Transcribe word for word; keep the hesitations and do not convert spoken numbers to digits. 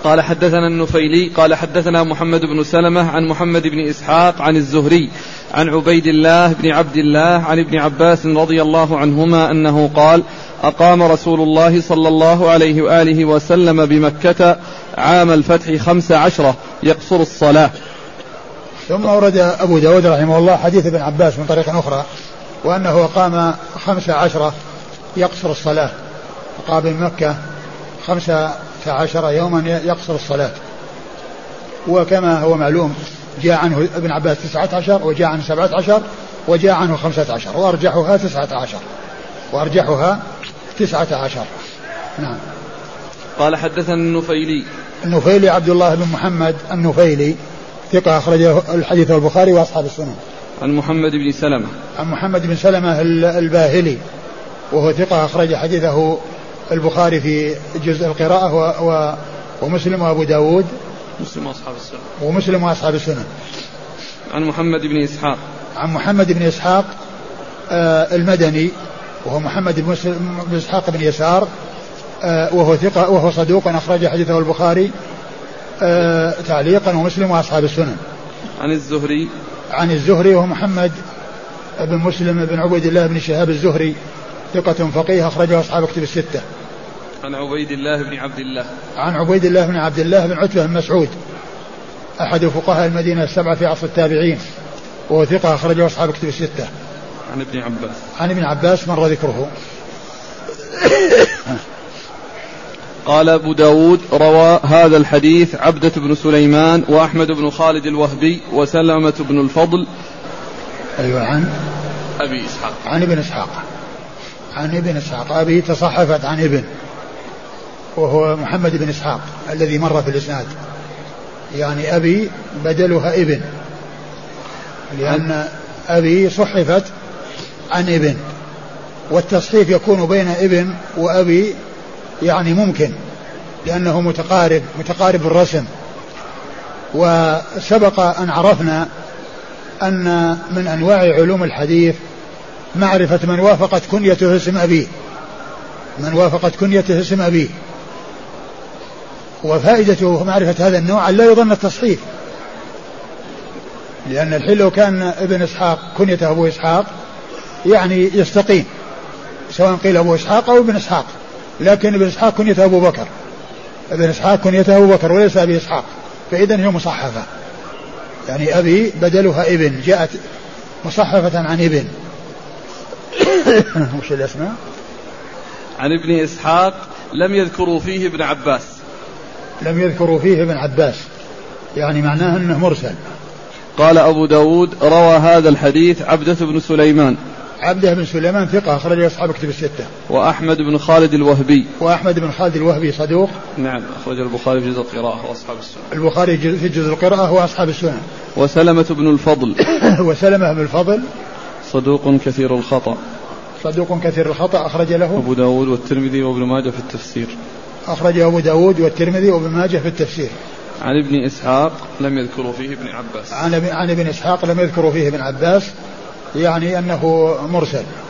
قال حدثنا النفيلي قال حدثنا محمد بن سلمة عن محمد بن إسحاق عن الزهري عن عبيد الله بن عبد الله عن ابن عباس رضي الله عنهما أنه قال أقام رسول الله صلى الله عليه وآله وسلم بمكة عام الفتح خمس عشرة يقصر الصلاة. ثم ورد أبو داود رحمه الله حديث ابن عباس من طريق أخرى وأنه أقام خمس عشرة يقصر الصلاة، أقام بمكة خمسة عشر يوما يقصر الصلاة. وكما هو معلوم جاء عنه ابن عباس تسعة عشر وجاء عنه سبعة عشر وجاء عنه خمسة عشر وأرجحها تسعة عشر وأرجحها تسعة عشر. نعم. قال حدثنا النفيلي النفيلي عبد الله بن محمد النفيلي ثقة أخرجه الحديث البخاري وأصحاب السنن. عن محمد بن سلمة عن محمد بن سلمة الباهلي وهو ثقة أخرج حديثه البخاري في جزء القراءة و... و... ومسلم وأبو داود مسلم وأصحاب السنن ومسلم وأصحاب السنن. عن محمد بن إسحاق عن محمد بن إسحاق آه المدني وهو محمد بن, بن إسحاق بن يسار آه وهو ثقة وهو صدوق أخرج حديثه البخاري آه تعليقا ومسلم وأصحاب السنن. عن الزهري عن الزهري وهو محمد بن مسلم بن عبيد الله بن شهاب الزهري ثقة فقيه أخرجه أصحاب كتب الستة. عن عبيد الله بن عبد الله عن عبيد الله بن عبد الله بن عتبة بن مسعود أحد فقهاء المدينة السبعة في عصر التابعين وهو ثقة أخرجه أصحاب كتب الستة. عن ابن عباس عن ابن عباس مر ذكره. قال أبو داود روى هذا الحديث عبدة بن سليمان وأحمد بن خالد الوهبي وسلمة بن الفضل. أيوة. عن أبي إسحاق عن ابن إسحاق عن ابن إسحاق أبي تصحفت عن ابن وهو محمد بن إسحاق الذي مر في الإسناد، يعني أبي بدلها ابن لأن أبي صحفت عن ابن والتصحيف يكون بين ابن وأبي يعني ممكن لأنه متقارب متقارب الرسم. وسبق أن عرفنا أن من أنواع علوم الحديث معرفة من وافقت كنيته اسم أبيه من وافقت كنيته اسم أبيه وفائدته معرفة هذا النوع لا يظن التصحيف، لأن الحين لو كان ابن إسحاق كنيته أبو إسحاق يعني يستقيم سواء قيل أبو إسحاق أو ابن إسحاق، لكن ابن إسحاق كنيته أبو بكر ابن إسحاق كنيته أبو بكر وليس أبي إسحاق، فإذن هي مصحفة يعني أبي بدلها ابن جاءت مصحفة عن ابن. وش الأسماء؟ عن ابن إسحاق لم يذكروا فيه ابن عباس لم يذكروا فيه ابن عباس يعني معناه أنه مرسل. قال أبو داود روى هذا الحديث عبدة بن سليمان عبده بن سليمان ثقة أخرج أصحاب كتب الستة. وأحمد بن خالد الوهبي وأحمد بن خالد الوهبي صدوق نعم أخرج البخاري في جزء القراءة وأصحاب السنن. البخاري في جزء القراءة وأصحاب السنن. وسلمة بن الفضل وسلمة بن الفضل صدوق كثير الخطأ صدوق كثير الخطأ أخرج له أبو داود والترمذي وابن ماجه في التفسير. أخرجه أبو داود والترمذي وابن ماجه في التفسير. عن ابن إسحاق لم يذكروا فيه ابن عباس عن عن ابن إسحاق لم يذكروا فيه ابن عباس يعني أنه مرسل.